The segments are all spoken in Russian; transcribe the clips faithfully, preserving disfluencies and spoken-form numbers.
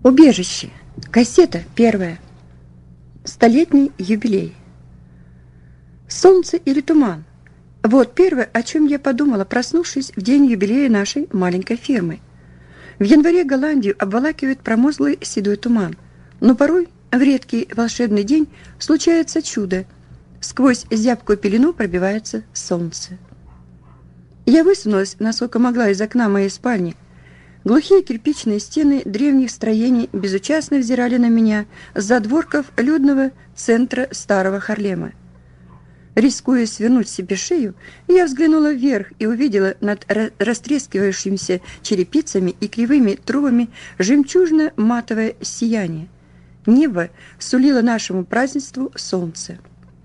Убежище. Кассета первая. Столетний юбилей. Солнце или туман? Вот первое, о чем я подумала, проснувшись в день юбилея нашей маленькой фермы. В январе Голландию обволакивает промозглый седой туман, но порой в редкий волшебный день случается чудо. Сквозь зябкую пелену пробивается солнце. Я высунулась, насколько могла, из окна моей спальни. Глухие кирпичные стены древних строений безучастно взирали на меня с задворков людного центра старого Харлема. Рискуя свернуть себе шею, я взглянула вверх и увидела над растрескивающимися черепицами и кривыми трубами жемчужно-матовое сияние. Небо сулило нашему празднеству солнце.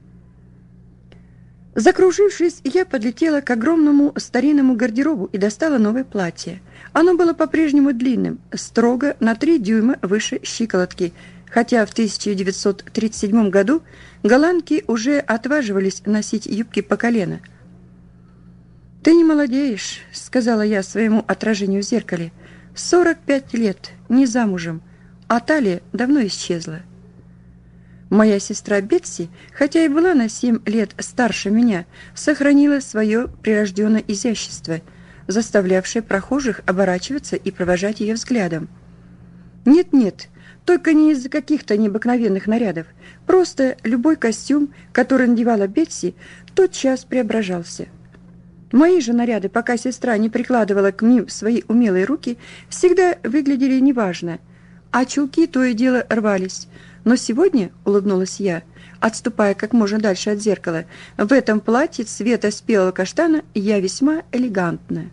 Закружившись, я подлетела к огромному старинному гардеробу и достала новое платье. Оно было по-прежнему длинным, строго на три дюйма выше щиколотки, хотя в тысяча девятьсот тридцать седьмом году голландки уже отваживались носить юбки по колено. «Ты не молодеешь», — сказала я своему отражению в зеркале. «Сорок пять лет, не замужем, а талия давно исчезла». Моя сестра Бетси, хотя и была на семь лет старше меня, сохранила свое прирожденное изящество, заставлявшее прохожих оборачиваться и провожать ее взглядом. Нет-нет, только не из-за каких-то необыкновенных нарядов, просто любой костюм, который надевала Бетси, тотчас преображался. Мои же наряды, пока сестра не прикладывала к ним свои умелые руки, всегда выглядели неважно, а чулки то и дело рвались. Но сегодня, улыбнулась я, отступая как можно дальше от зеркала, в этом платье цвета спелого каштана я весьма элегантна.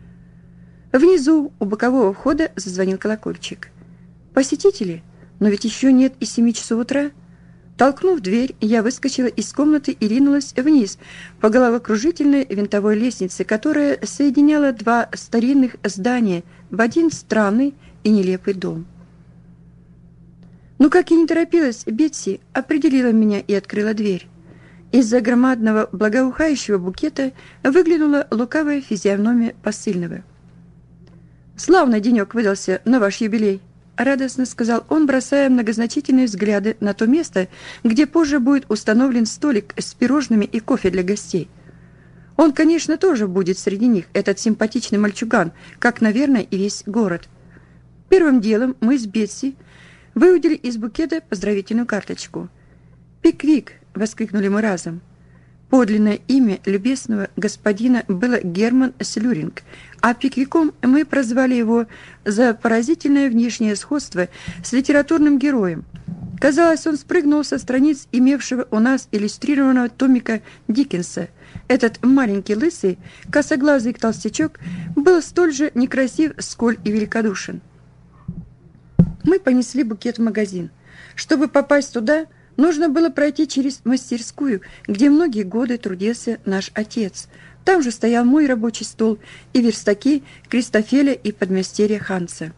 Внизу у бокового входа зазвонил колокольчик. Посетители? Но ведь еще нет и семи часов утра. Толкнув дверь, я выскочила из комнаты и ринулась вниз по головокружительной винтовой лестнице, которая соединяла два старинных здания в один странный и нелепый дом. Но, как и не торопилась, Бетси определила меня и открыла дверь. Из-за громадного благоухающего букета выглянула лукавая физиономия посыльного. «Славный денек выдался на ваш юбилей», — радостно сказал он, бросая многозначительные взгляды на то место, где позже будет установлен столик с пирожными и кофе для гостей. Он, конечно, тоже будет среди них, этот симпатичный мальчуган, как, наверное, и весь город. Первым делом мы с Бетси выудили из букета поздравительную карточку. «Пиквик!» — воскликнули мы разом. Подлинное имя любезного господина было Герман Слюринг, а Пиквиком мы прозвали его за поразительное внешнее сходство с литературным героем. Казалось, он спрыгнул со страниц имевшего у нас иллюстрированного томика Диккенса. Этот маленький лысый, косоглазый толстячок был столь же некрасив, сколь и великодушен. Мы понесли букет в магазин. Чтобы попасть туда, нужно было пройти через мастерскую, где многие годы трудился наш отец. Там же стоял мой рабочий стол и верстаки Кристофеля и подмастерья Ханса.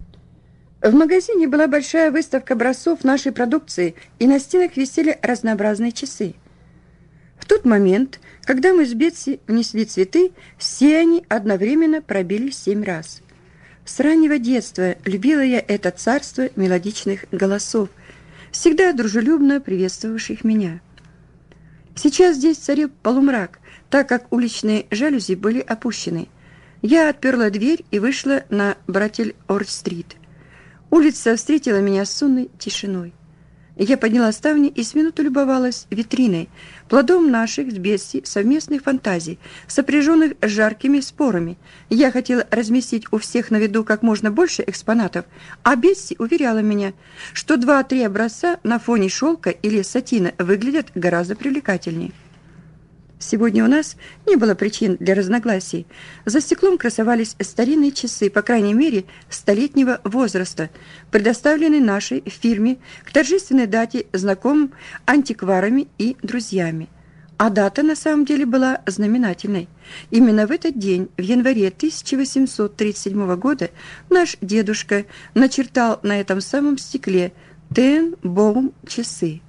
В магазине была большая выставка образцов нашей продукции, и на стенах висели разнообразные часы. В тот момент, когда мы с Бетси внесли цветы, все они одновременно пробили семь раз. С раннего детства любила я это царство мелодичных голосов, всегда дружелюбно приветствовавших меня. Сейчас здесь царил полумрак, так как уличные жалюзи были опущены. Я отперла дверь и вышла на Братель-Орд-стрит. Улица встретила меня сонной тишиной. Я подняла ставни и с минуту любовалась витриной, плодом наших с Бетси совместных фантазий, сопряженных с жаркими спорами. Я хотела разместить у всех на виду как можно больше экспонатов, а Бетси уверяла меня, что два-три образца на фоне шелка или сатина выглядят гораздо привлекательнее. Сегодня у нас не было причин для разногласий. За стеклом красовались старинные часы, по крайней мере, столетнего возраста, предоставленные нашей фирме к торжественной дате знакомым антикварами и друзьями. А дата на самом деле была знаменательной. Именно в этот день, в январе тысяча восемьсот тридцать седьмого года, наш дедушка начертал на этом самом стекле «Тенбоум часы».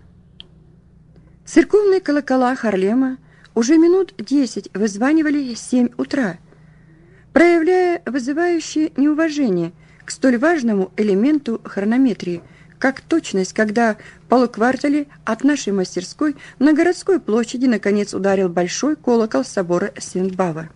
Церковные колокола Харлема уже минут десять вызванивали семь утра, проявляя вызывающее неуважение к столь важному элементу хронометрии, как точность, когда в полуквартале от нашей мастерской на городской площади наконец ударил большой колокол собора Сент-Бава.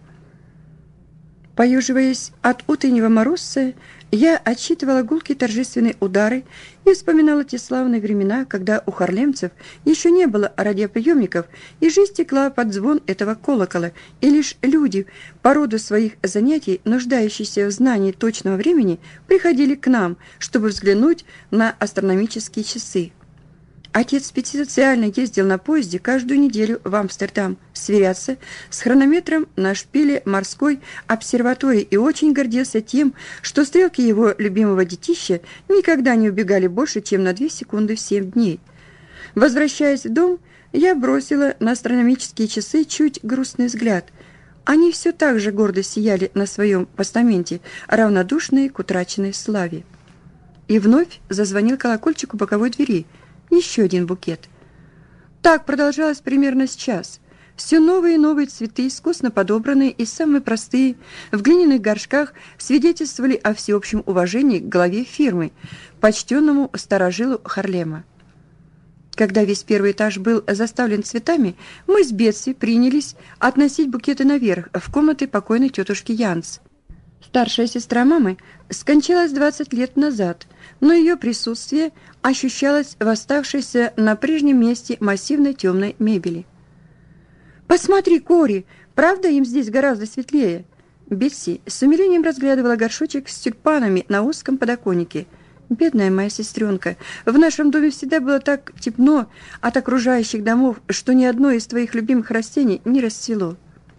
Поюживаясь от утреннего морозца, я отсчитывала гулкие торжественные удары и вспоминала те славные времена, когда у харлемцев еще не было радиоприемников, и жизнь текла под звон этого колокола, и лишь люди, по роду своих занятий, нуждающиеся в знании точного времени, приходили к нам, чтобы взглянуть на астрономические часы. Отец специально ездил на поезде каждую неделю в Амстердам сверяться с хронометром на шпиле морской обсерватории и очень гордился тем, что стрелки его любимого детища никогда не убегали больше, чем на две секунды в семь дней. Возвращаясь в дом, я бросила на астрономические часы чуть грустный взгляд. Они все так же гордо сияли на своем постаменте, равнодушные к утраченной славе. И вновь зазвонил колокольчик у боковой двери. Еще один букет. Так продолжалось примерно с час. Все новые и новые цветы, искусно подобранные и самые простые, в глиняных горшках, свидетельствовали о всеобщем уважении к главе фирмы, почтенному старожилу Харлема. Когда весь первый этаж был заставлен цветами, мы с Бетси принялись относить букеты наверх, в комнаты покойной тетушки Янс. Старшая сестра мамы скончалась двадцать лет назад, но ее присутствие ощущалось в оставшейся на прежнем месте массивной темной мебели. «Посмотри, Кори, правда им здесь гораздо светлее?» Бетси с умилением разглядывала горшочек с тюльпанами на узком подоконнике. «Бедная моя сестренка, в нашем доме всегда было так темно от окружающих домов, что ни одно из твоих любимых растений не расцвело».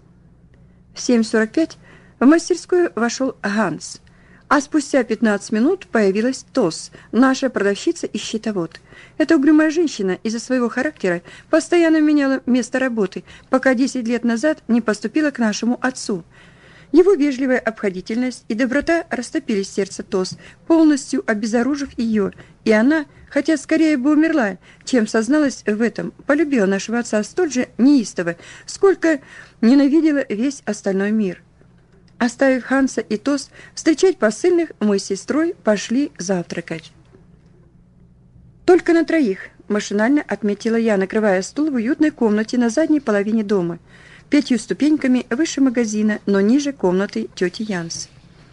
В семь сорок пять в мастерскую вошел Ганс, а спустя пятнадцать минут появилась Тос, наша продавщица и счетовод. Эта угрюмая женщина из-за своего характера постоянно меняла место работы, пока десять лет назад не поступила к нашему отцу. Его вежливая обходительность и доброта растопили сердце Тос, полностью обезоружив ее, и она, хотя скорее бы умерла, чем созналась в этом, полюбила нашего отца столь же неистово, сколько ненавидела весь остальной мир. Оставив Ханса и Тос встречать посыльных, мы с сестрой пошли завтракать. «Только на троих», – машинально отметила я, накрывая стул в уютной комнате на задней половине дома, пятью ступеньками выше магазина, но ниже комнаты тети Янс.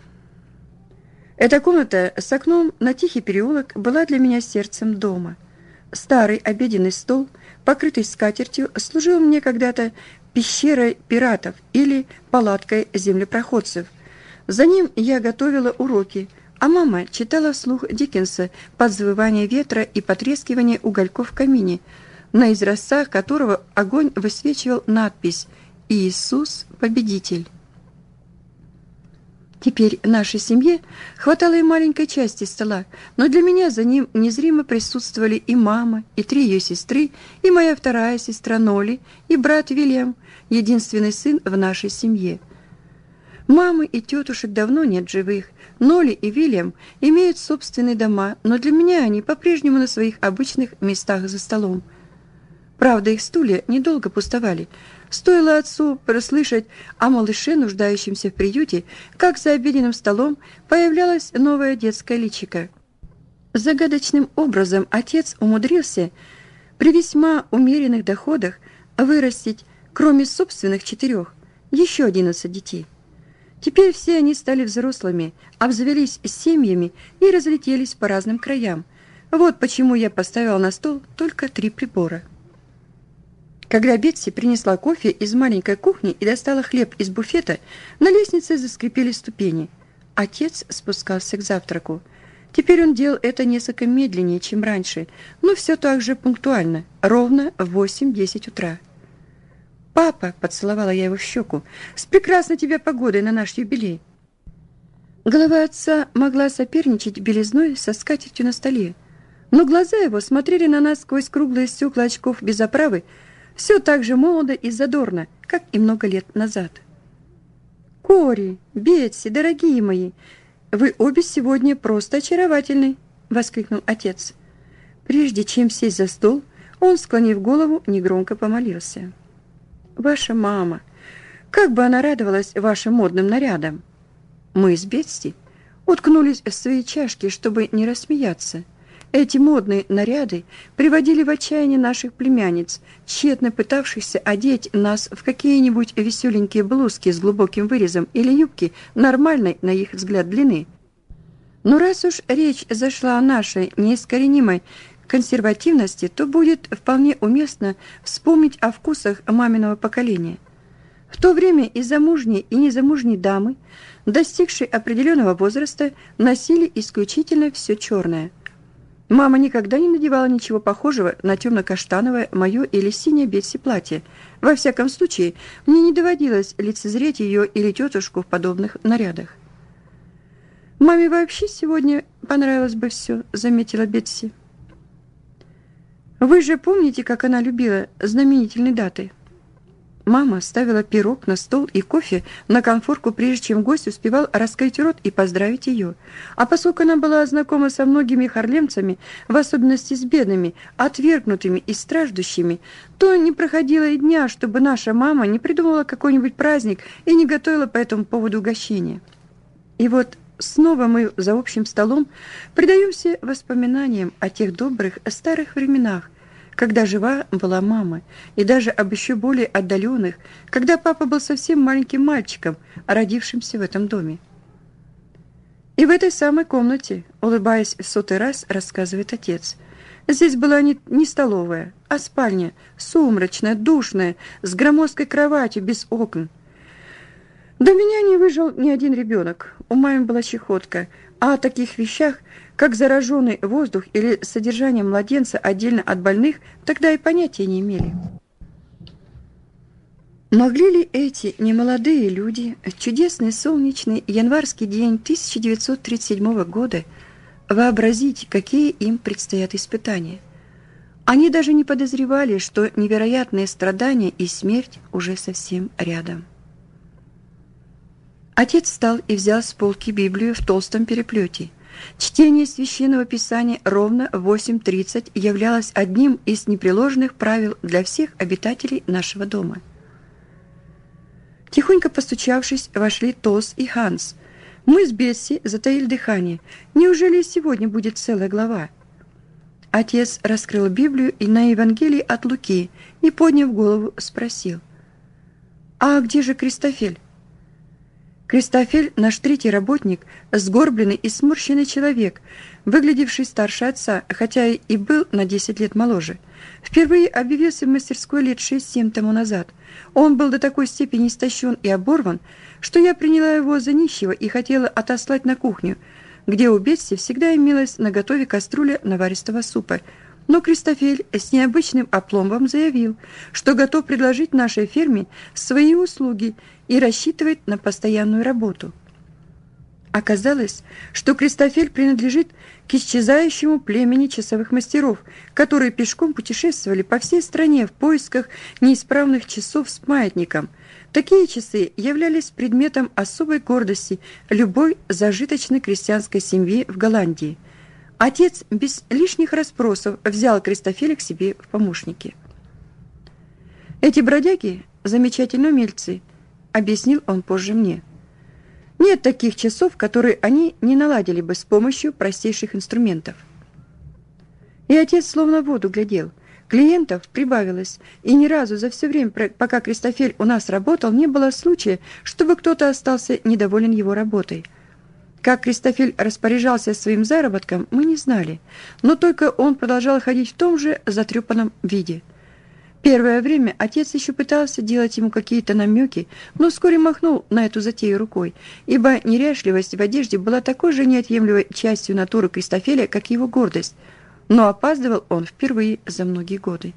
Эта комната с окном на тихий переулок была для меня сердцем дома. Старый обеденный стол, покрытый скатертью, служил мне когда-то пещерой пиратов или палаткой землепроходцев. За ним я готовила уроки, а мама читала вслух Диккенса под завывание ветра и потрескивание угольков в камине, на изразцах которого огонь высвечивал надпись «Иисус – победитель». Теперь нашей семье хватало и маленькой части стола, но для меня за ним незримо присутствовали и мама, и три ее сестры, и моя вторая сестра Ноли, и брат Вильям, единственный сын в нашей семье. Мамы и тетушек давно нет живых. Ноли и Вильям имеют собственные дома, но для меня они по-прежнему на своих обычных местах за столом. Правда, их стулья недолго пустовали. Стоило отцу прослышать о малыше, нуждающемся в приюте, как за обеденным столом появлялась новая детская личико. Загадочным образом отец умудрился при весьма умеренных доходах вырастить, кроме собственных четырех, еще одиннадцать детей. Теперь все они стали взрослыми, обзавелись семьями и разлетелись по разным краям. Вот почему я поставила на стол только три прибора. Когда Бетси принесла кофе из маленькой кухни и достала хлеб из буфета, на лестнице заскрипели ступени. Отец спускался к завтраку. Теперь он делал это несколько медленнее, чем раньше, но все так же пунктуально, ровно в восемь-десять утра. «Папа», — поцеловала я его в щеку, — «с прекрасной тебе погодой на наш юбилей». Голова отца могла соперничать белизной со скатертью на столе, но глаза его смотрели на нас сквозь круглые стекла очков без оправы, все так же молодо и задорно, как и много лет назад. «Кори, Бетси, дорогие мои, вы обе сегодня просто очаровательны!» — воскликнул отец. Прежде чем сесть за стол, он, склонив голову, негромко помолился. «Ваша мама, как бы она радовалась вашим модным нарядам!» Мы с Бетси уткнулись в свои чашки, чтобы не рассмеяться. Эти модные наряды приводили в отчаяние наших племянниц, тщетно пытавшихся одеть нас в какие-нибудь веселенькие блузки с глубоким вырезом или юбки нормальной, на их взгляд, длины. Но раз уж речь зашла о нашей неискоренимой консервативности, то будет вполне уместно вспомнить о вкусах маминого поколения. В то время и замужние, и незамужние дамы, достигшие определенного возраста, носили исключительно все черное. Мама никогда не надевала ничего похожего на темно-каштановое мое или синее Бетси платье. Во всяком случае, мне не доводилось лицезреть ее или тетушку в подобных нарядах. «Маме вообще сегодня понравилось бы все», — заметила Бетси. «Вы же помните, как она любила знаменательные даты?» Мама ставила пирог на стол и кофе на конфорку, прежде чем гость успевал раскрыть рот и поздравить ее. А поскольку она была знакома со многими харлемцами, в особенности с бедными, отвергнутыми и страждущими, то не проходило и дня, чтобы наша мама не придумала какой-нибудь праздник и не готовила по этому поводу угощения. И вот снова мы за общим столом предаемся воспоминаниям о тех добрых старых временах, когда жива была мама, и даже об еще более отдаленных, когда папа был совсем маленьким мальчиком, родившимся в этом доме. И в этой самой комнате, улыбаясь в сотый раз, рассказывает отец. Здесь была не, не столовая, а спальня, сумрачная, душная, с громоздкой кроватью, без окон. До меня не выжил ни один ребенок, у мамы была чехотка, а о таких вещах, как зараженный воздух или содержание младенца отдельно от больных, тогда и понятия не имели. Могли ли эти немолодые люди в чудесный солнечный январский день тысяча девятьсот тридцать седьмого года вообразить, какие им предстоят испытания? Они даже не подозревали, что невероятные страдания и смерть уже совсем рядом. Отец встал и взял с полки Библию в толстом переплете. Чтение Священного Писания ровно в восемь тридцать являлось одним из непреложных правил для всех обитателей нашего дома. Тихонько постучавшись, вошли Тос и Ханс. Мы с Бетси затаили дыхание. Неужели сегодня будет целая глава? Отец раскрыл Библию и на Евангелии от Луки и, подняв голову, спросил: «А где же Кристофель?» Кристофель, наш третий работник, сгорбленный и сморщенный человек, выглядевший старше отца, хотя и был на десять лет моложе. Впервые объявился в мастерской лет шесть-семь тому назад. Он был до такой степени истощен и оборван, что я приняла его за нищего и хотела отослать на кухню, где у Бетси всегда имелась наготове кастрюля наваристого супа. Но Кристофель с необычным опломбом заявил, что готов предложить нашей ферме свои услуги и рассчитывает на постоянную работу. Оказалось, что Кристофель принадлежит к исчезающему племени часовых мастеров, которые пешком путешествовали по всей стране в поисках неисправных часов с маятником. Такие часы являлись предметом особой гордости любой зажиточной крестьянской семьи в Голландии. Отец без лишних расспросов взял Кристофеля к себе в помощники. «Эти бродяги – замечательные умельцы», – объяснил он позже мне. «Нет таких часов, которые они не наладили бы с помощью простейших инструментов». И отец словно в воду глядел. Клиентов прибавилось, и ни разу за все время, пока Кристофель у нас работал, не было случая, чтобы кто-то остался недоволен его работой. Как Кристофель распоряжался своим заработком, мы не знали, но только он продолжал ходить в том же затрепанном виде. Первое время отец еще пытался делать ему какие-то намеки, но вскоре махнул на эту затею рукой, ибо неряшливость в одежде была такой же неотъемлемой частью натуры Кристофеля, как его гордость, но опаздывал он впервые за многие годы.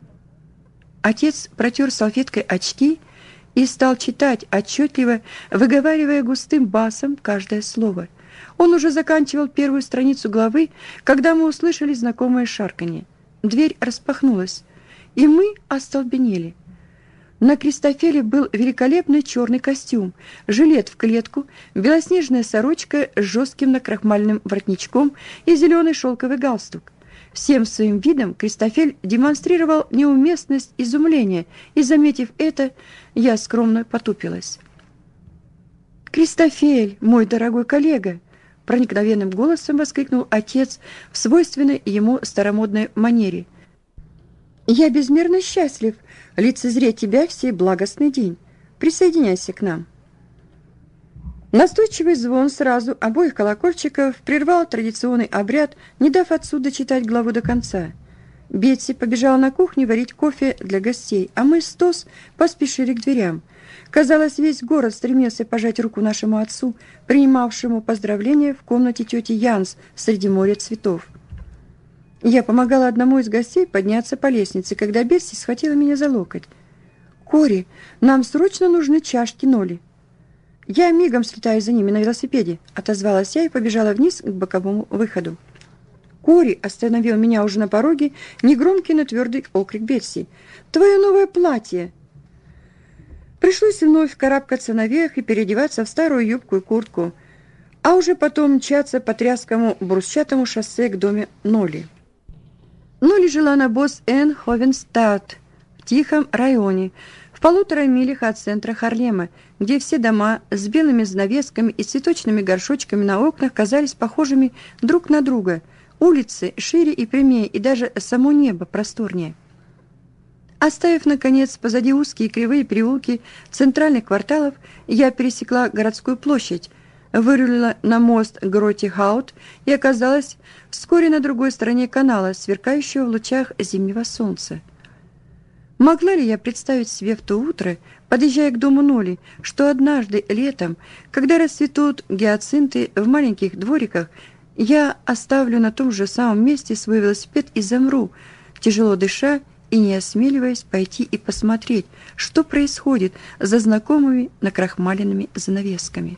Отец протер салфеткой очки и стал читать, отчетливо выговаривая густым басом каждое слово. Он уже заканчивал первую страницу главы, когда мы услышали знакомое шарканье. Дверь распахнулась, и мы остолбенели. На Кристофеле был великолепный черный костюм, жилет в клетку, белоснежная сорочка с жестким накрахмальным воротничком и зеленый шелковый галстук. Всем своим видом Кристофель демонстрировал неуместность изумления, и, заметив это, я скромно потупилась. «Кристофель, мой дорогой коллега!» — проникновенным голосом воскликнул отец в свойственной ему старомодной манере. «Я безмерно счастлив лицезреть тебя в сей благостный день. Присоединяйся к нам». Настойчивый звон сразу обоих колокольчиков прервал традиционный обряд, не дав отцу дочитать главу до конца. Бетси побежала на кухню варить кофе для гостей, а мы с Тос поспешили к дверям. Казалось, весь город стремился пожать руку нашему отцу, принимавшему поздравления в комнате тети Янс среди моря цветов. Я помогала одному из гостей подняться по лестнице, когда Бетси схватила меня за локоть. «Кори, нам срочно нужны чашки Ноли». «Я мигом слетаю за ними на велосипеде», — отозвалась я и побежала вниз к боковому выходу. «Кори!» — остановил меня уже на пороге негромкий, но твердый окрик Бетси. «Твое новое платье!» Пришлось вновь карабкаться наверх и переодеваться в старую юбку и куртку, а уже потом мчаться по тряскому брусчатому шоссе к дому Ноли. Ноли жила на Босс-Энн-Ховенстадт, в тихом районе, в полутора милях от центра Харлема, где все дома с белыми занавесками и цветочными горшочками на окнах казались похожими друг на друга, улицы шире и прямее, и даже само небо просторнее. Оставив, наконец, позади узкие кривые переулки центральных кварталов, я пересекла городскую площадь, вырулила на мост Гроти-Хаут и оказалась вскоре на другой стороне канала, сверкающего в лучах зимнего солнца. Могла ли я представить себе в то утро, подъезжая к дому Ноли, что однажды летом, когда расцветут гиацинты в маленьких двориках, я оставлю на том же самом месте свой велосипед и замру, тяжело дыша и не осмеливаясь пойти и посмотреть, что происходит за знакомыми накрахмаленными занавесками.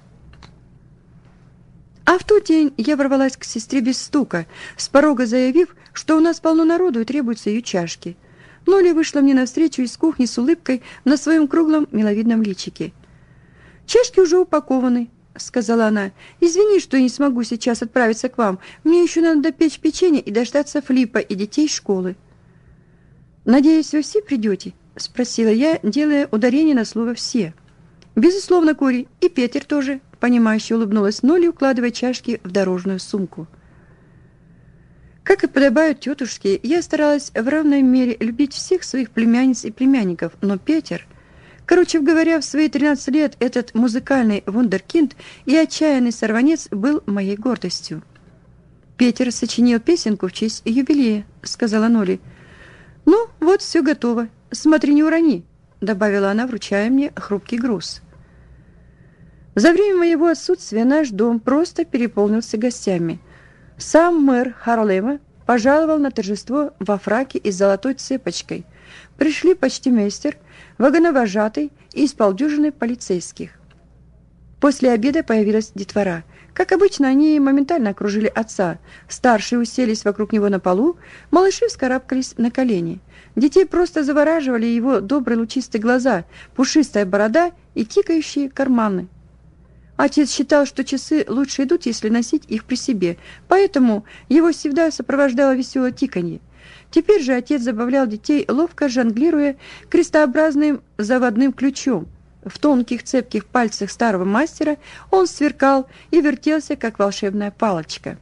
А в тот день я ворвалась к сестре без стука, с порога заявив, что у нас полно народу и требуются ее чашки. Ноля вышла мне навстречу из кухни с улыбкой на своем круглом миловидном личике. «Чашки уже упакованы», — сказала она. «Извини, что я не смогу сейчас отправиться к вам. Мне еще надо допечь печенье и дождаться Флипа и детей из школы». «Надеюсь, вы все придете?» — спросила я, делая ударение на слово «все». «Безусловно, Кори, и Петер тоже», — понимающе улыбнулась Ноля, укладывая чашки в дорожную сумку. Как и подобают тетушке, я старалась в равной мере любить всех своих племянниц и племянников, но Петер... Короче говоря, в свои тринадцать лет этот музыкальный вундеркинд и отчаянный сорванец был моей гордостью. «Петер сочинил песенку в честь юбилея», — сказала Ноли. «Ну, вот все готово. Смотри, не урони», — добавила она, вручая мне хрупкий груз. За время моего отсутствия наш дом просто переполнился гостями. Сам мэр Харлема пожаловал на торжество во фраке и с золотой цепочкой. Пришли почтмейстер, вагоновожатый и из полдюжины полицейских. После обеда появилась детвора. Как обычно, они моментально окружили отца. Старшие уселись вокруг него на полу, малыши вскарабкались на колени. Детей просто завораживали его добрые лучистые глаза, пушистая борода и тикающие карманы. Отец считал, что часы лучше идут, если носить их при себе, поэтому его всегда сопровождало веселое тиканье. Теперь же отец забавлял детей, ловко жонглируя крестообразным заводным ключом. В тонких цепких пальцах старого мастера он сверкал и вертелся, как волшебная палочка.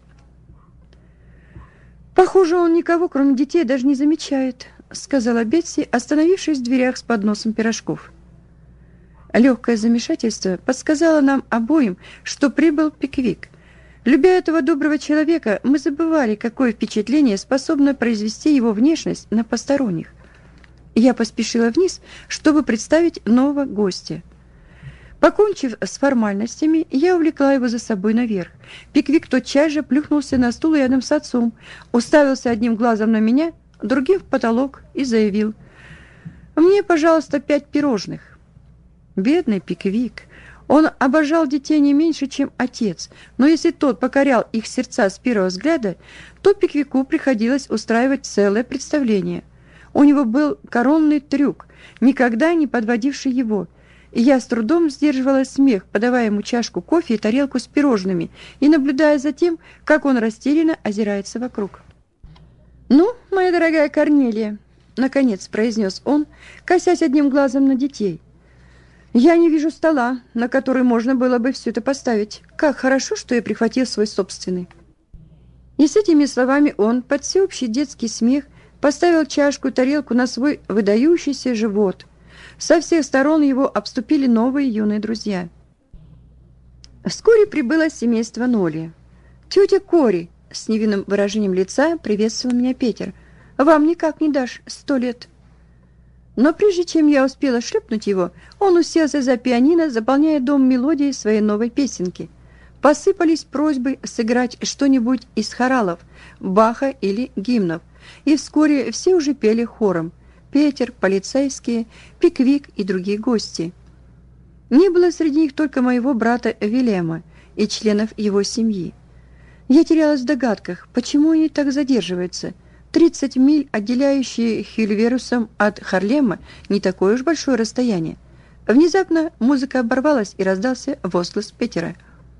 «Похоже, он никого, кроме детей, даже не замечает», — сказала Бетси, остановившись в дверях с подносом пирожков. Легкое замешательство подсказало нам обоим, что прибыл Пиквик. Любя этого доброго человека, мы забывали, какое впечатление способна произвести его внешность на посторонних. Я поспешила вниз, чтобы представить нового гостя. Покончив с формальностями, я увлекла его за собой наверх. Пиквик тотчас же плюхнулся на стул рядом с отцом, уставился одним глазом на меня, другим в потолок и заявил: «Мне, пожалуйста, пять пирожных». Бедный Пиквик. Он обожал детей не меньше, чем отец, но если тот покорял их сердца с первого взгляда, то Пиквику приходилось устраивать целое представление. У него был коронный трюк, никогда не подводивший его, и я с трудом сдерживала смех, подавая ему чашку кофе и тарелку с пирожными и наблюдая за тем, как он растерянно озирается вокруг. «Ну, моя дорогая Корнелия», — наконец произнес он, косясь одним глазом на детей, Я не вижу стола, на который можно было бы все это поставить. Как хорошо, что я прихватил свой собственный». И с этими словами он, под всеобщий детский смех, поставил чашку и тарелку на свой выдающийся живот. Со всех сторон его обступили новые юные друзья. Вскоре прибыло семейство Ноли. «Тетя Кори», — с невинным выражением лица приветствовал меня Петер, — «вам никак не дашь сто лет». Но прежде чем я успела шлепнуть его, он уселся за пианино, заполняя дом мелодией своей новой песенки. Посыпались просьбы сыграть что-нибудь из хоралов, Баха или гимнов, и вскоре все уже пели хором: Петер, полицейские, Пиквик и другие гости. Не было среди них только моего брата Вильяма и членов его семьи. Я терялась в догадках, почему они так задерживаются. тридцать миль, отделяющие Хильверусом от Харлема, не такое уж большое расстояние. Внезапно музыка оборвалась, и раздался возглас Петера: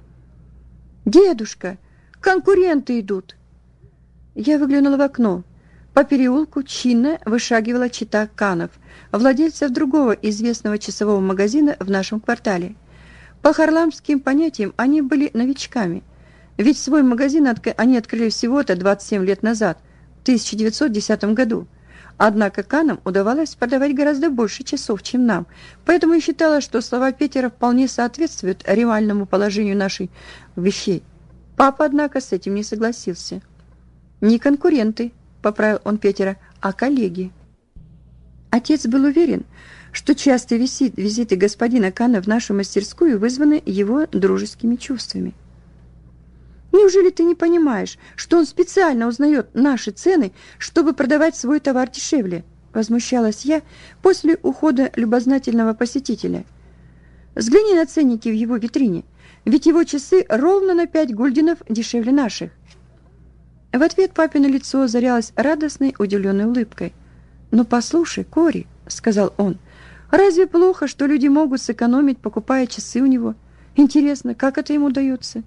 «Дедушка, конкуренты идут!» Я выглянула в окно. По переулку чинно вышагивала чета Канов, владельцев другого известного часового магазина в нашем квартале. По харламским понятиям они были новичками, ведь свой магазин они открыли всего-то двадцать семь лет назад, в тысяча девятьсот десятом году. Однако Канам удавалось продавать гораздо больше часов, чем нам, поэтому я считала, что слова Петера вполне соответствуют реальному положению наших вещей. Папа, однако, с этим не согласился. «Не конкуренты», — поправил он Петера, — «а коллеги». Отец был уверен, что частые визит, визиты господина Кана в нашу мастерскую вызваны его дружескими чувствами. «Неужели ты не понимаешь, что он специально узнает наши цены, чтобы продавать свой товар дешевле?» — возмущалась я после ухода любознательного посетителя. «Взгляни на ценники в его витрине, ведь его часы ровно на пять гульденов дешевле наших». В ответ папино лицо озарялось радостной, удивленной улыбкой. «Ну, послушай, Кори», — сказал он, — «разве плохо, что люди могут сэкономить, покупая часы у него? Интересно, как это ему удается?»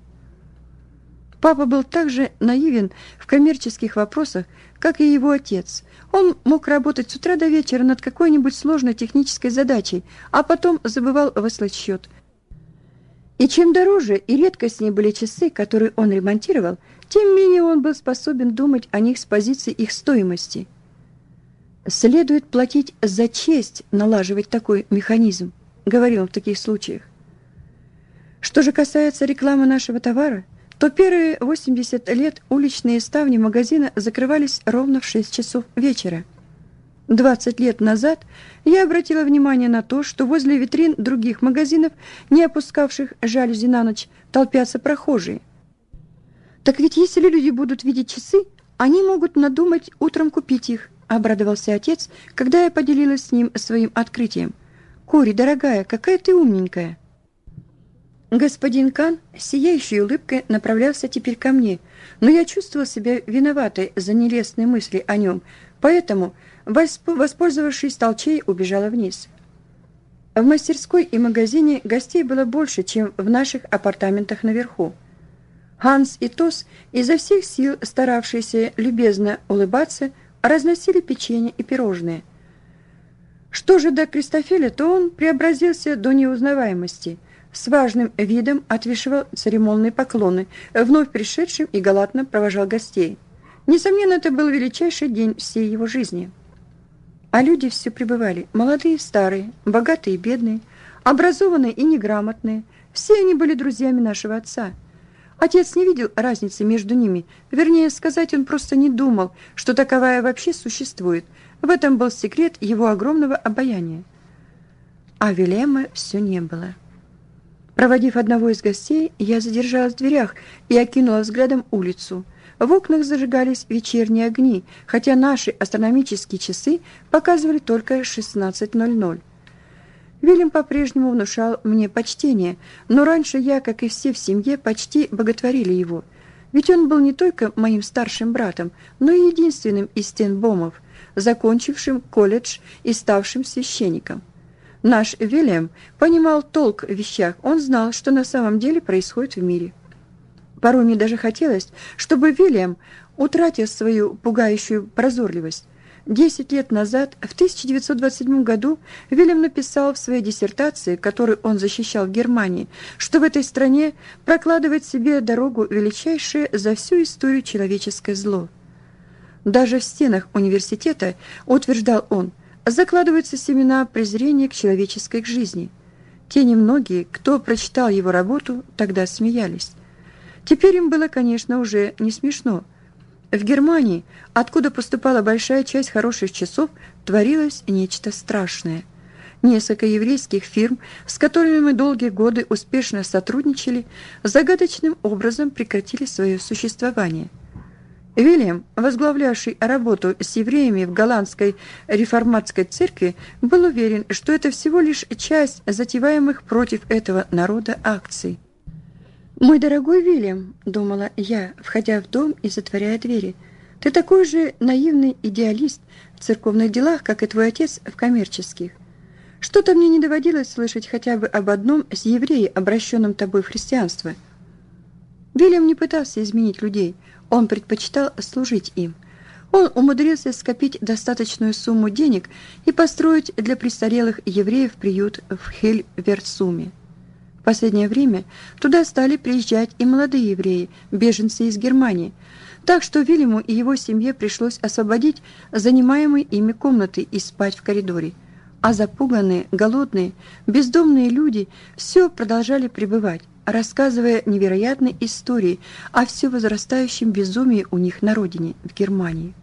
Папа был так же наивен в коммерческих вопросах, как и его отец. Он мог работать с утра до вечера над какой-нибудь сложной технической задачей, а потом забывал выслать счет. И чем дороже и редкостнее были часы, которые он ремонтировал, тем менее он был способен думать о них с позиции их стоимости. «Следует платить за честь налаживать такой механизм», — говорил он в таких случаях. Что же касается рекламы нашего товара, то первые восемьдесят лет уличные ставни магазина закрывались ровно в шесть часов вечера. двадцать лет назад я обратила внимание на то, что возле витрин других магазинов, не опускавших жалюзи на ночь, толпятся прохожие. «Так ведь если люди будут видеть часы, они могут надумать утром купить их», — обрадовался отец, когда я поделилась с ним своим открытием. «Кори, дорогая, какая ты умненькая!» Господин Кан, сияющей улыбкой, направлялся теперь ко мне, но я чувствовала себя виноватой за нелестные мысли о нем, поэтому, воспользовавшись толчей, убежала вниз. В мастерской и магазине гостей было больше, чем в наших апартаментах наверху. Ханс и Тос, изо всех сил старавшиеся любезно улыбаться, разносили печенье и пирожные. Что же до Кристофеля, то он преобразился до неузнаваемости. С важным видом отвешивал церемонные поклоны вновь пришедшим и галантно провожал гостей. Несомненно, это был величайший день всей его жизни. А люди все прибывали, молодые и старые, богатые и бедные, образованные и неграмотные. Все они были друзьями нашего отца. Отец не видел разницы между ними, вернее сказать, он просто не думал, что таковая вообще существует. В этом был секрет его огромного обаяния. А Вильяма все не было. Проводив одного из гостей, я задержалась в дверях и окинула взглядом улицу. В окнах зажигались вечерние огни, хотя наши астрономические часы показывали только шестнадцать ноль ноль. Вильям по-прежнему внушал мне почтение, но раньше я, как и все в семье, почти боготворили его. Ведь он был не только моим старшим братом, но и единственным из Тенбомов, закончившим колледж и ставшим священником. Наш Вильям понимал толк в вещах, он знал, что на самом деле происходит в мире. Порой мне даже хотелось, чтобы Вильям утратил свою пугающую прозорливость, Десять лет назад, в тысяча девятьсот двадцать седьмом году, Вильям написал в своей диссертации, которую он защищал в Германии, что в этой стране прокладывает себе дорогу величайшее за всю историю человеческое зло. Даже в стенах университета, утверждал он, закладываются семена презрения к человеческой жизни. Те немногие, кто прочитал его работу, тогда смеялись. Теперь им было, конечно, уже не смешно. В Германии, откуда поступала большая часть хороших часов, творилось нечто страшное. Несколько еврейских фирм, с которыми мы долгие годы успешно сотрудничали, загадочным образом прекратили свое существование. Вильям, возглавлявший работу с евреями в голландской реформатской церкви, был уверен, что это всего лишь часть затеваемых против этого народа акций. «Мой дорогой Вильям», — думала я, входя в дом и затворяя двери, — «ты такой же наивный идеалист в церковных делах, как и твой отец в коммерческих. Что-то мне не доводилось слышать хотя бы об одном с евреем, обращенном тобой в христианство». Вильям не пытался изменить людей, он предпочитал служить им. Он умудрился скопить достаточную сумму денег и построить для престарелых евреев приют в Хильверсуме. В последнее время туда стали приезжать и молодые евреи, беженцы из Германии, так что Вильяму и его семье пришлось освободить занимаемые ими комнаты и спать в коридоре. А запуганные, голодные, бездомные люди все продолжали пребывать, рассказывая невероятные истории о все возрастающем безумии у них на родине, в Германии.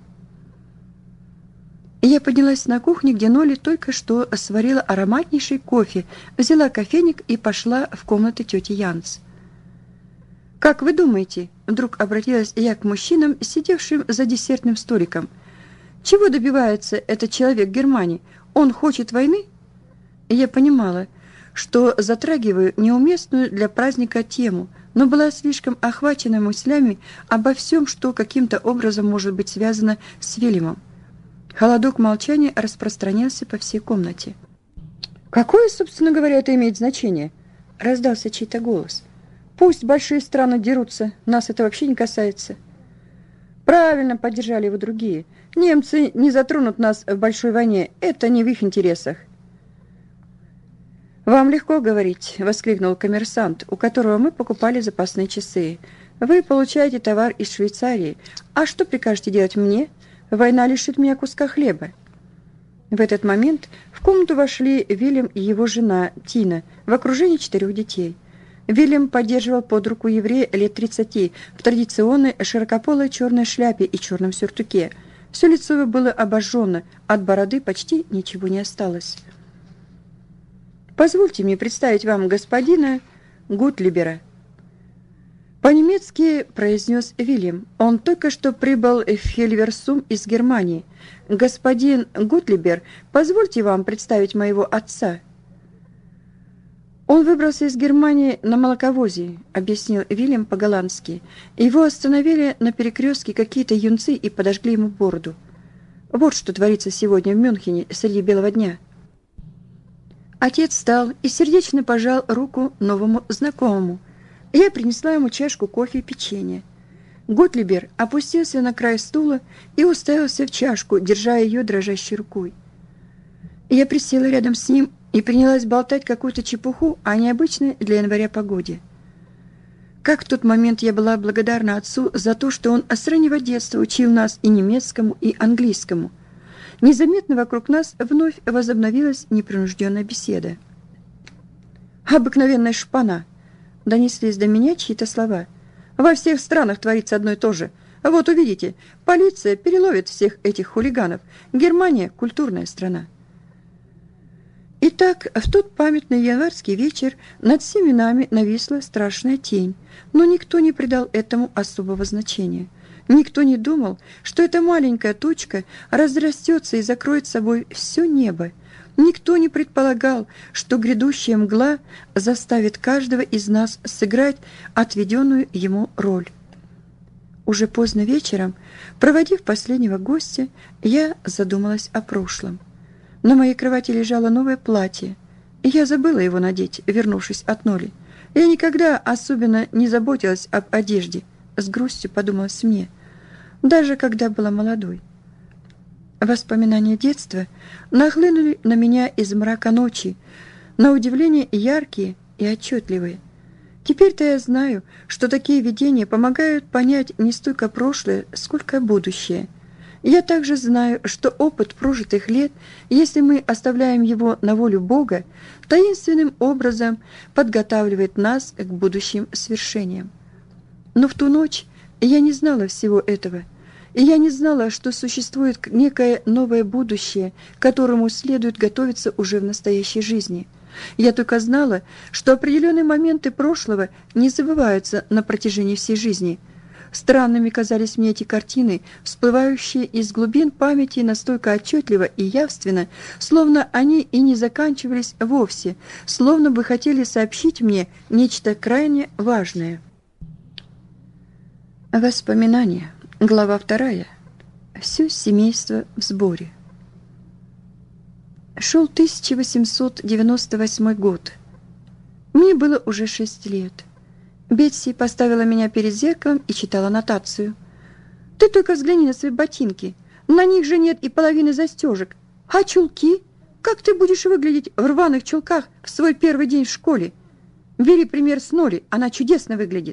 Я поднялась на кухню, где Ноли только что сварила ароматнейший кофе, взяла кофейник и пошла в комнату тети Янс. «Как вы думаете?» — вдруг обратилась я к мужчинам, сидевшим за десертным столиком. «Чего добивается этот человек в Германии? Он хочет войны?» Я понимала, что затрагиваю неуместную для праздника тему, но была слишком охвачена мыслями обо всем, что каким-то образом может быть связано с Вильямом. Холодок молчания распространился по всей комнате. «Какое, собственно говоря, это имеет значение?» — раздался чей-то голос. «Пусть большие страны дерутся, нас это вообще не касается». «Правильно», — поддержали его другие. «Немцы не затронут нас в большой войне, это не в их интересах». «Вам легко говорить», — воскликнул коммерсант, у которого мы покупали запасные часы. «Вы получаете товар из Швейцарии. А что прикажете делать мне? Война лишит меня куска хлеба». В этот момент в комнату вошли Вильям и его жена Тина в окружении четырех детей. Вильям поддерживал под руку еврея лет тридцати в традиционной широкополой черной шляпе и черном сюртуке. Все лицо его было обожжено, от бороды почти ничего не осталось. «Позвольте мне представить вам господина Гутлибера», — по-немецки произнес Вильям. «Он только что прибыл в Хильверсум из Германии. Господин Гутлибер, позвольте вам представить моего отца». «Он выбрался из Германии на молоковозе», — объяснил Вильям по-голландски. «Его остановили на перекрестке какие-то юнцы и подожгли ему бороду. Вот что творится сегодня в Мюнхене среди белого дня». Отец встал и сердечно пожал руку новому знакомому. Я принесла ему чашку кофе и печенье. Гутлибер опустился на край стула и уставился в чашку, держа ее дрожащей рукой. Я присела рядом с ним и принялась болтать какую-то чепуху о необычной для января погоде. Как в тот момент я была благодарна отцу за то, что он с раннего детства учил нас и немецкому, и английскому. Незаметно вокруг нас вновь возобновилась непринужденная беседа. «Обыкновенная шпана!» — донеслись до меня чьи-то слова. «Во всех странах творится одно и то же. Вот увидите, полиция переловит всех этих хулиганов. Германия — культурная страна». Итак, в тот памятный январский вечер над всеми нами нависла страшная тень, но никто не придал этому особого значения. Никто не думал, что эта маленькая тучка разрастется и закроет собой все небо. Никто не предполагал, что грядущая мгла заставит каждого из нас сыграть отведенную ему роль. Уже поздно вечером, проводив последнего гостя, я задумалась о прошлом. На моей кровати лежало новое платье, и я забыла его надеть, вернувшись от Ноли. Я никогда особенно не заботилась об одежде, с грустью подумалось мне, даже когда была молодой. Воспоминания детства нахлынули на меня из мрака ночи, на удивление яркие и отчетливые. Теперь-то я знаю, что такие видения помогают понять не столько прошлое, сколько будущее. Я также знаю, что опыт прожитых лет, если мы оставляем его на волю Бога, таинственным образом подготавливает нас к будущим свершениям. Но в ту ночь я не знала всего этого, и я не знала, что существует некое новое будущее, к которому следует готовиться уже в настоящей жизни. Я только знала, что определенные моменты прошлого не забываются на протяжении всей жизни. Странными казались мне эти картины, всплывающие из глубин памяти настолько отчетливо и явственно, словно они и не заканчивались вовсе, словно бы хотели сообщить мне нечто крайне важное. Воспоминания. Глава вторая. Все семейство в сборе. Шел тысяча восемьсот девяносто восьмой год. Мне было уже шесть лет. Бетси поставила меня перед зеркалом и читала нотацию. «Ты только взгляни на свои ботинки. На них же нет и половины застежек. А чулки? Как ты будешь выглядеть в рваных чулках в свой первый день в школе? Бери пример с Ноли, она чудесно выглядит».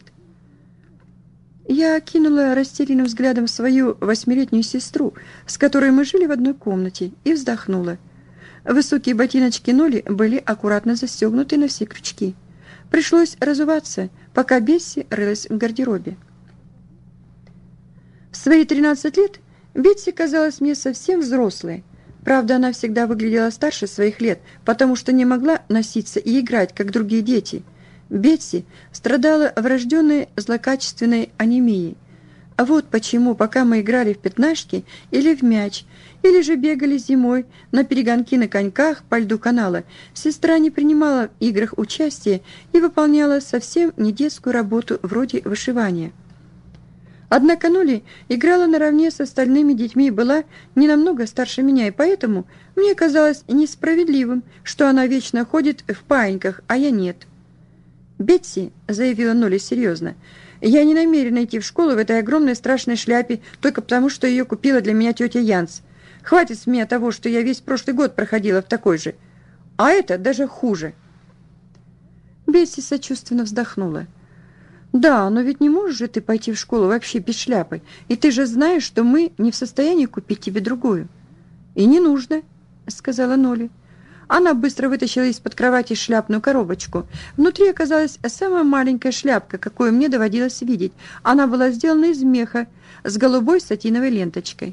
Я окинула растерянным взглядом свою восьмилетнюю сестру, с которой мы жили в одной комнате, и вздохнула. Высокие ботиночки Ноли были аккуратно застегнуты на все крючки. Пришлось разуваться, пока Бетси рылась в гардеробе. В свои тринадцать лет Бетси казалась мне совсем взрослой. Правда, она всегда выглядела старше своих лет, потому что не могла носиться и играть, как другие дети. Бетси страдала врожденной злокачественной анемией. А вот почему, пока мы играли в пятнашки или в мяч, или же бегали зимой на перегонки на коньках по льду канала, сестра не принимала в играх участия и выполняла совсем не детскую работу вроде вышивания. Однако Ноли играла наравне с остальными детьми и была не намного старше меня, и поэтому мне казалось несправедливым, что она вечно ходит в паиньках, а я нет. «Бетси», — заявила Ноли серьезно, — «я не намерена идти в школу в этой огромной страшной шляпе только потому, что ее купила для меня тетя Янс. Хватит с меня того, что я весь прошлый год проходила в такой же. А это даже хуже». Бетси сочувственно вздохнула. «Да, но ведь не можешь же ты пойти в школу вообще без шляпы, и ты же знаешь, что мы не в состоянии купить тебе другую». «И не нужно», — сказала Ноли. Она быстро вытащила из-под кровати шляпную коробочку. Внутри оказалась самая маленькая шляпка, какую мне доводилось видеть. Она была сделана из меха с голубой сатиновой ленточкой.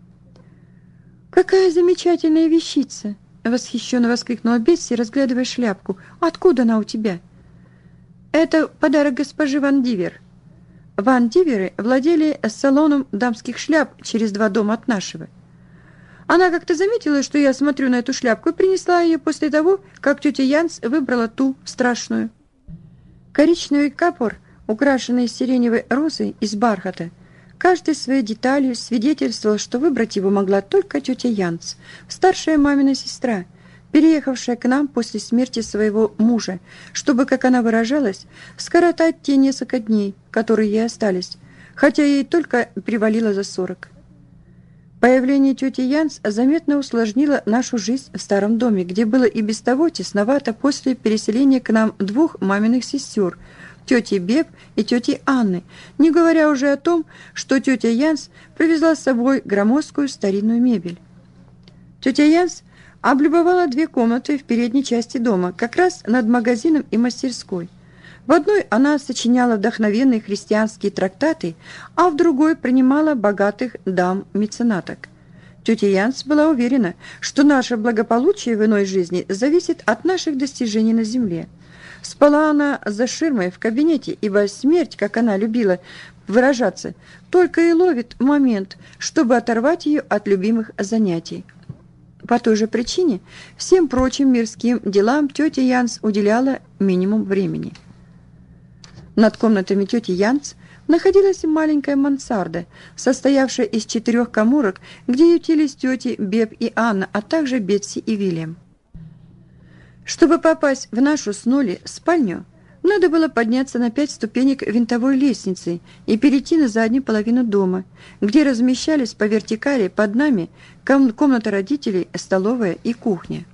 «Какая замечательная вещица!» — восхищенно воскликнула Бетси, разглядывая шляпку. «Откуда она у тебя?» «Это подарок госпожи Ван Дивер». Ван Диверы владели салоном дамских шляп через два дома от нашего. Она как-то заметила, что я смотрю на эту шляпку, и принесла ее после того, как тетя Янс выбрала ту страшную. Коричневый капор, украшенный сиреневой розой из бархата, каждой своей деталью свидетельствовал, что выбрать его могла только тетя Янс, старшая мамина сестра, переехавшая к нам после смерти своего мужа, чтобы, как она выражалась, скоротать те несколько дней, которые ей остались, хотя ей только привалило за сорок. Появление тети Янс заметно усложнило нашу жизнь в старом доме, где было и без того тесновато после переселения к нам двух маминых сестер, тети Беб и тети Анны, не говоря уже о том, что тетя Янс привезла с собой громоздкую старинную мебель. Тетя Янс облюбовала две комнаты в передней части дома, как раз над магазином и мастерской. В одной она сочиняла вдохновенные христианские трактаты, а в другой принимала богатых дам-меценаток. Тетя Янс была уверена, что наше благополучие в иной жизни зависит от наших достижений на земле. Спала она за ширмой в кабинете, ибо смерть, как она любила выражаться, только и ловит момент, чтобы оторвать ее от любимых занятий. По той же причине всем прочим мирским делам тетя Янс уделяла минимум времени. Над комнатами тети Янс находилась маленькая мансарда, состоявшая из четырех каморок, где ютились тети Беб и Анна, а также Бетси и Вильям. Чтобы попасть в нашу с Ноли спальню, Надо было подняться на пять ступенек винтовой лестницы и перейти на заднюю половину дома, где размещались по вертикали под нами ком- комната родителей, столовая и кухня.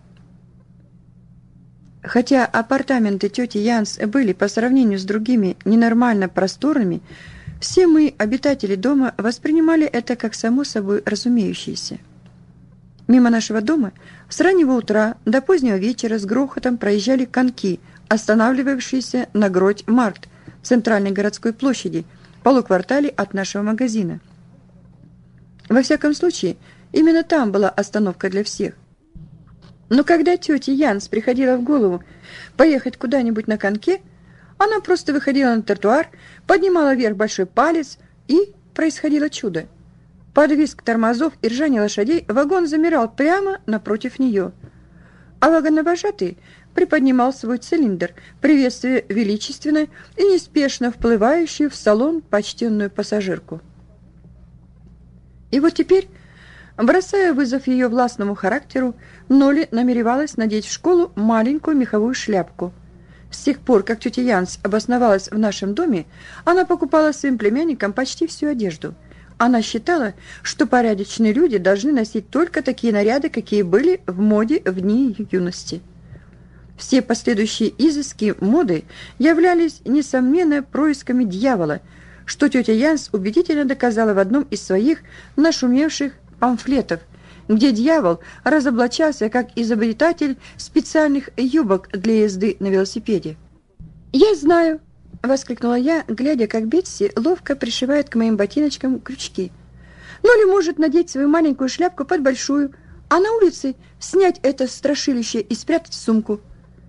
Хотя апартаменты тети Янс были по сравнению с другими ненормально просторными, все мы, обитатели дома, воспринимали это как само собой разумеющееся. Мимо нашего дома с раннего утра до позднего вечера с грохотом проезжали коньки, останавливавшиеся на Гроть-Маркт, центральной городской площади, полуквартале от нашего магазина. Во всяком случае, именно там была остановка для всех. Но когда тете Янс приходила в голову поехать куда-нибудь на коньке, она просто выходила на тротуар, поднимала вверх большой палец, и происходило чудо. Под визг тормозов и ржание лошадей вагон замирал прямо напротив нее, а вагоновожатый приподнимал свой цилиндр, приветствуя величественно и неспешно вплывающую в салон почтенную пассажирку. И вот теперь, бросая вызов ее властному характеру, Ноли намеревалась надеть в школу маленькую меховую шляпку. С тех пор, как тетя Янс обосновалась в нашем доме, она покупала своим племянникам почти всю одежду. Она считала, что порядочные люди должны носить только такие наряды, какие были в моде в дни ее юности. Все последующие изыски моды являлись, несомненно, происками дьявола, что тетя Янс убедительно доказала в одном из своих нашумевших памфлетов, где дьявол разоблачался как изобретатель специальных юбок для езды на велосипеде. «Я знаю!» — воскликнула я, глядя, как Бетси ловко пришивает к моим ботиночкам крючки. «Ноли может надеть свою маленькую шляпку под большую, а на улице снять это страшилище и спрятать в сумку».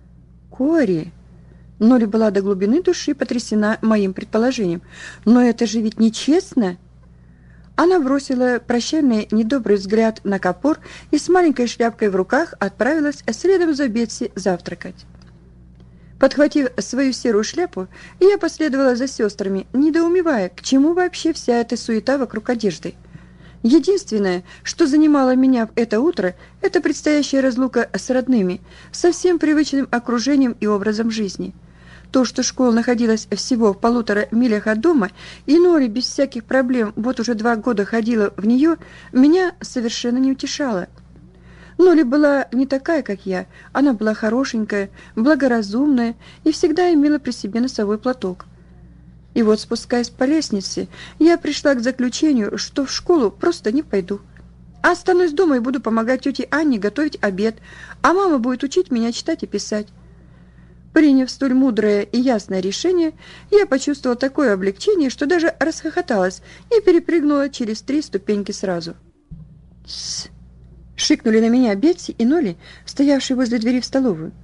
«Кори!» Ноли была до глубины души потрясена моим предположением. «Но это же ведь нечестно!» Она бросила прощальный недобрый взгляд на капор и с маленькой шляпкой в руках отправилась следом за Бетси завтракать. Подхватив свою серую шляпу, я последовала за сестрами, недоумевая, к чему вообще вся эта суета вокруг одежды. Единственное, что занимало меня в это утро, это предстоящая разлука с родными, со всем привычным окружением и образом жизни. То, что школа находилась всего в полутора милях от дома, и Нори без всяких проблем вот уже два года ходила в нее, меня совершенно не утешало. Ноли была не такая, как я. Она была хорошенькая, благоразумная и всегда имела при себе носовой платок. И вот, спускаясь по лестнице, я пришла к заключению, что в школу просто не пойду. А останусь дома и буду помогать тете Анне готовить обед, а мама будет учить меня читать и писать. Приняв столь мудрое и ясное решение, я почувствовала такое облегчение, что даже расхохоталась и перепрыгнула через три ступеньки сразу. «Тссс!» — шикнули на меня Бетси и Ноли, стоявшие возле двери в столовую.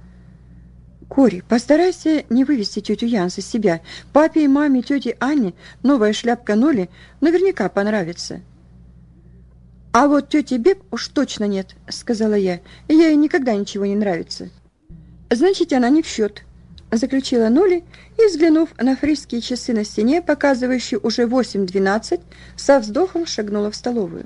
«Кори, постарайся не вывести тетю Янс из себя. Папе и маме тете Анне новая шляпка Ноли наверняка понравится». «А вот тете Беб уж точно нет», — сказала я. «Ей никогда ничего не нравится». «Значит, она не в счет», — заключила Ноли и, взглянув на фрисские часы на стене, показывающие уже восемь двенадцать, со вздохом шагнула в столовую.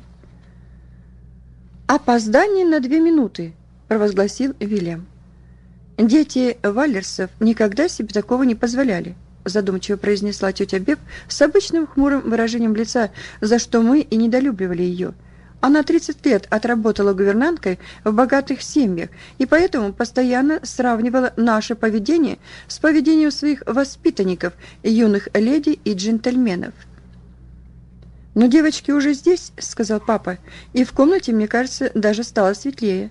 «Опоздание на две минуты», — провозгласил Вильям. «Дети Валлерсов никогда себе такого не позволяли», — задумчиво произнесла тетя Беб с обычным хмурым выражением лица, за что мы и недолюбливали ее. Она тридцать лет отработала гувернанткой в богатых семьях и поэтому постоянно сравнивала наше поведение с поведением своих воспитанников, юных леди и джентльменов. «Но девочки уже здесь», — сказал папа, и в комнате, мне кажется, даже стало светлее.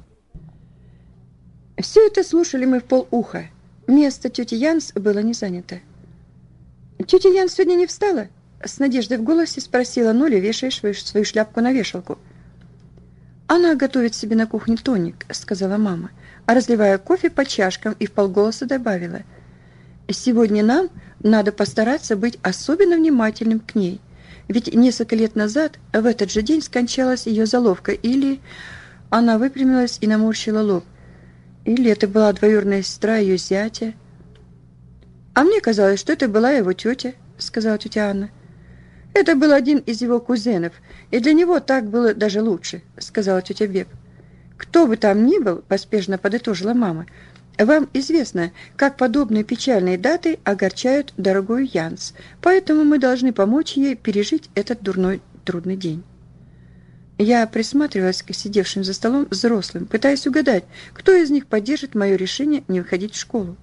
Все это слушали мы в полуха. Место тети Янс было не занято. «Тетя Янс сегодня не встала?» — с надеждой в голосе спросила Ноля, вешая свою шляпку на вешалку. «Она готовит себе на кухне тоник», — сказала мама, разливая кофе по чашкам, и вполголоса добавила: «Сегодня нам надо постараться быть особенно внимательным к ней, ведь несколько лет назад в этот же день скончалась ее заловка, или...» Она выпрямилась и наморщила лоб. «Или это была двоюродная сестра ее зятя?» «А мне казалось, что это была его тетя», — сказала тетя Анна. «Это был один из его кузенов, и для него так было даже лучше», — сказала тетя Беб. «Кто бы там ни был», — поспешно подытожила мама, Вам известно, как подобные печальные даты огорчают дорогую Янс, поэтому мы должны помочь ей пережить этот дурной, трудный день. Я присматривалась к сидевшим за столом взрослым, пытаясь угадать, кто из них поддержит мое решение не выходить в школу.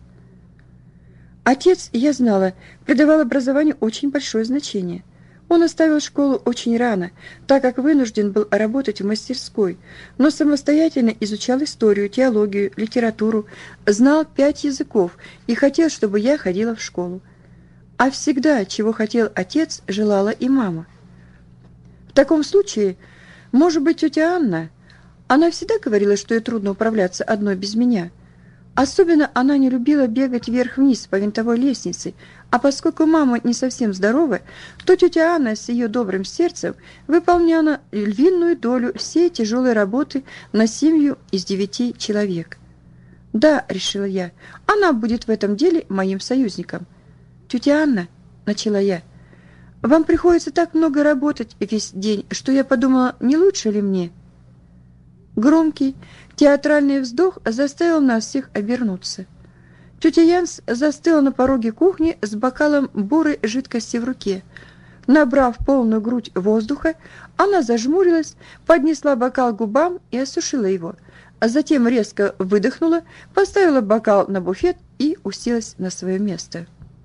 Отец, я знала, придавал образованию очень большое значение. Он оставил школу очень рано, так как вынужден был работать в мастерской, но самостоятельно изучал историю, теологию, литературу, знал пять языков и хотел, чтобы я ходила в школу. А всегда, чего хотел отец, желала и мама. В таком случае, может быть, тетя Анна, она всегда говорила, что ей трудно управляться одной без меня. Особенно она не любила бегать вверх-вниз по винтовой лестнице, а поскольку мама не совсем здорова, то тетя Анна с ее добрым сердцем выполняла львиную долю всей тяжелой работы на семью из девяти человек. «Да», — решила я, — «она будет в этом деле моим союзником». «Тетя Анна», — начала я, — «вам приходится так много работать весь день, что я подумала, не лучше ли мне?» Громкий театральный вздох заставил нас всех обернуться. Тетя Янс застыла на пороге кухни с бокалом бурой жидкости в руке. Набрав полную грудь воздуха, она зажмурилась, поднесла бокал к губам и осушила его, а затем резко выдохнула, поставила бокал на буфет и уселась на свое место.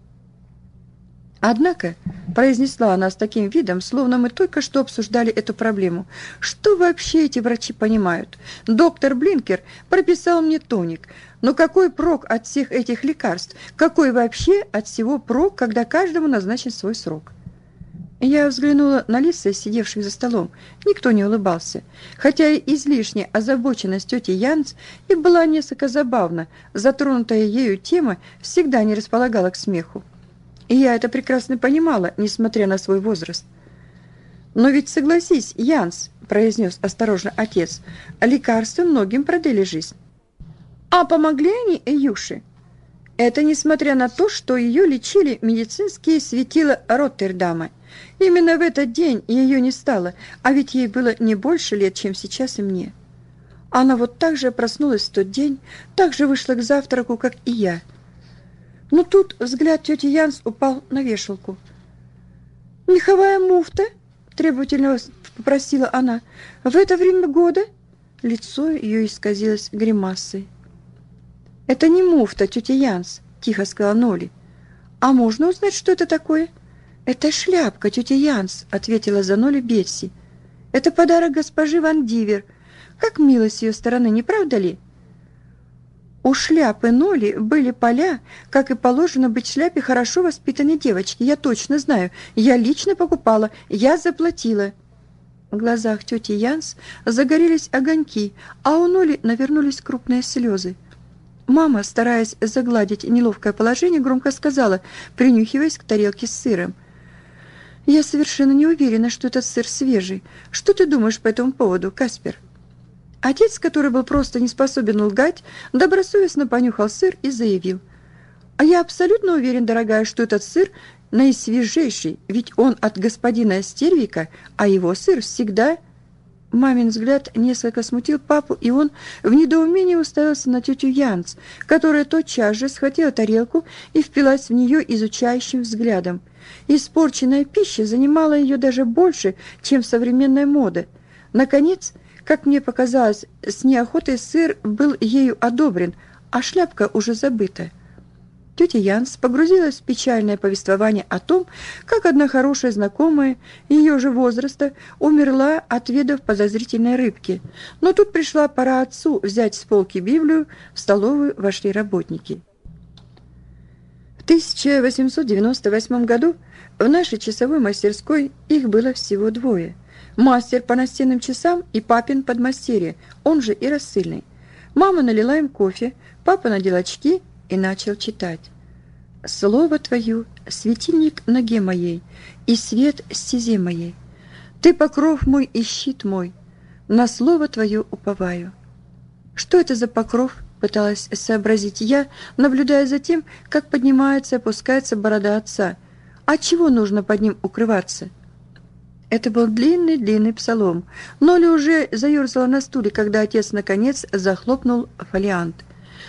«Однако», — произнесла она с таким видом, словно мы только что обсуждали эту проблему, «что вообще эти врачи понимают? Доктор Блинкер прописал мне тоник. Но какой прок от всех этих лекарств? Какой вообще от всего прок, когда каждому назначен свой срок?» Я взглянула на лица сидевших за столом. Никто не улыбался. Хотя и излишняя озабоченность тети Янс и была несколько забавна, затронутая ею тема всегда не располагала к смеху. И я это прекрасно понимала, несмотря на свой возраст. «Но ведь согласись, Янс», — произнес осторожно отец, — «лекарства многим продлили жизнь». «А помогли они Эюше?» Это несмотря на то, что ее лечили медицинские светила Роттердама. Именно в этот день ее не стало, а ведь ей было не больше лет, чем сейчас и мне. Она вот так же проснулась в тот день, так же вышла к завтраку, как и я. Но тут взгляд тети Янс упал на вешалку. «Меховая муфта?» – требовательно попросила она. «В это время года?» Лицо ее исказилось гримасой. «Это не муфта, тетя Янс», – тихо сказала Ноли. «А можно узнать, что это такое?» «Это шляпка, тетя Янс», – ответила за Ноли Бетси. «Это подарок госпожи Ван Дивер. Как мило с ее стороны, не правда ли?» У шляпы Ноли были поля, как и положено быть шляпе хорошо воспитанной девочки. Я точно знаю. Я лично покупала. Я заплатила. В глазах тети Янс загорелись огоньки, а у Ноли навернулись крупные слезы. Мама, стараясь загладить неловкое положение, громко сказала, принюхиваясь к тарелке с сыром: «Я совершенно не уверена, что этот сыр свежий. Что ты думаешь по этому поводу, Каспер?» Отец, который был просто не способен лгать, добросовестно понюхал сыр и заявил: «А я абсолютно уверен, дорогая, что этот сыр наисвежайший, ведь он от господина Стервика, а его сыр всегда...» Мамин взгляд несколько смутил папу, и он в недоумении уставился на тетю Янс, которая тотчас же схватила тарелку и впилась в нее изучающим взглядом. Испорченная пища занимала ее даже больше, чем современная мода. Наконец, как мне показалось, с неохотой сыр был ею одобрен, а шляпка уже забыта. Тетя Янс погрузилась в печальное повествование о том, как одна хорошая знакомая ее же возраста умерла, отведав подозрительной рыбки. Но тут пришла пора отцу взять с полки Библию, в столовую вошли работники. В тысяча восемьсот девяносто восьмом году в нашей часовой мастерской их было всего двое. Мастер по настенным часам и папин подмастерье, он же и рассыльный. Мама налила им кофе, папа надел очки и начал читать. «Слово Твое — светильник ноге моей, и свет стезе моей. Ты покров мой и щит мой, на слово Твое уповаю». «Что это за покров?» — пыталась сообразить я, наблюдая за тем, как поднимается и опускается борода отца. «От чего нужно под ним укрываться?» Это был длинный-длинный псалом. Ноля уже заерзала на стуле, когда отец, наконец, захлопнул фолиант.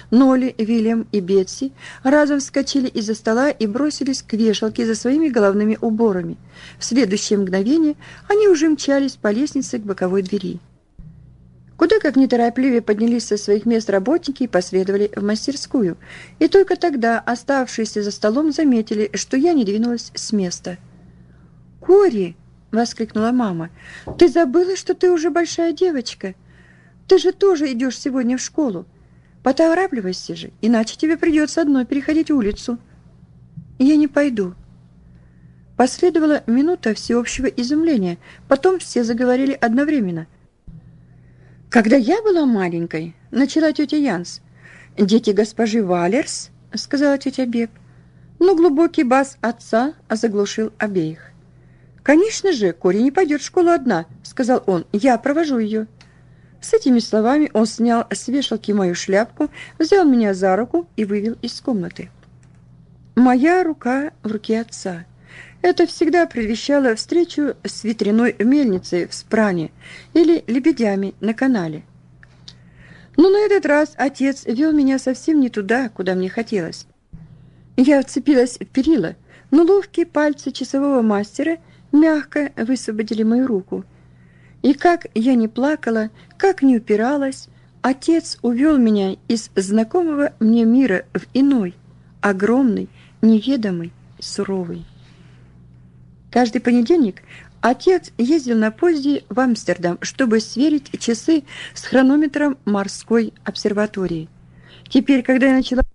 Нолли, Вильям и Бетси разом вскочили из-за стола и бросились к вешалке за своими головными уборами. В следующее мгновение они уже мчались по лестнице к боковой двери. Куда как неторопливее поднялись со своих мест работники и последовали в мастерскую. И только тогда оставшиеся за столом заметили, что я не двинулась с места. «Кори!» — воскликнула мама. «Ты забыла, что ты уже большая девочка? Ты же тоже идешь сегодня в школу. Поторапливайся же, иначе тебе придется одной переходить улицу». «Я не пойду». Последовала минута всеобщего изумления. Потом все заговорили одновременно. «Когда я была маленькой, — начала тетя Янс, — дети госпожи Валерс, — сказала тетя Бек, но глубокий бас отца заглушил обеих. «Конечно же, Кори не пойдет в школу одна, — сказал он, — я провожу ее». С этими словами он снял с вешалки мою шляпку, взял меня за руку и вывел из комнаты. Моя рука в руке отца. Это всегда предвещало встречу с ветряной мельницей в Спране или лебедями на канале. Но на этот раз отец вел меня совсем не туда, куда мне хотелось. Я вцепилась в перила, но ловкие пальцы часового мастера мягко высвободили мою руку. И как я не плакала, как не упиралась, отец увел меня из знакомого мне мира в иной, огромный, неведомый, суровый. Каждый понедельник отец ездил на поезде в Амстердам, чтобы сверить часы с хронометром морской обсерватории. Теперь, когда я начала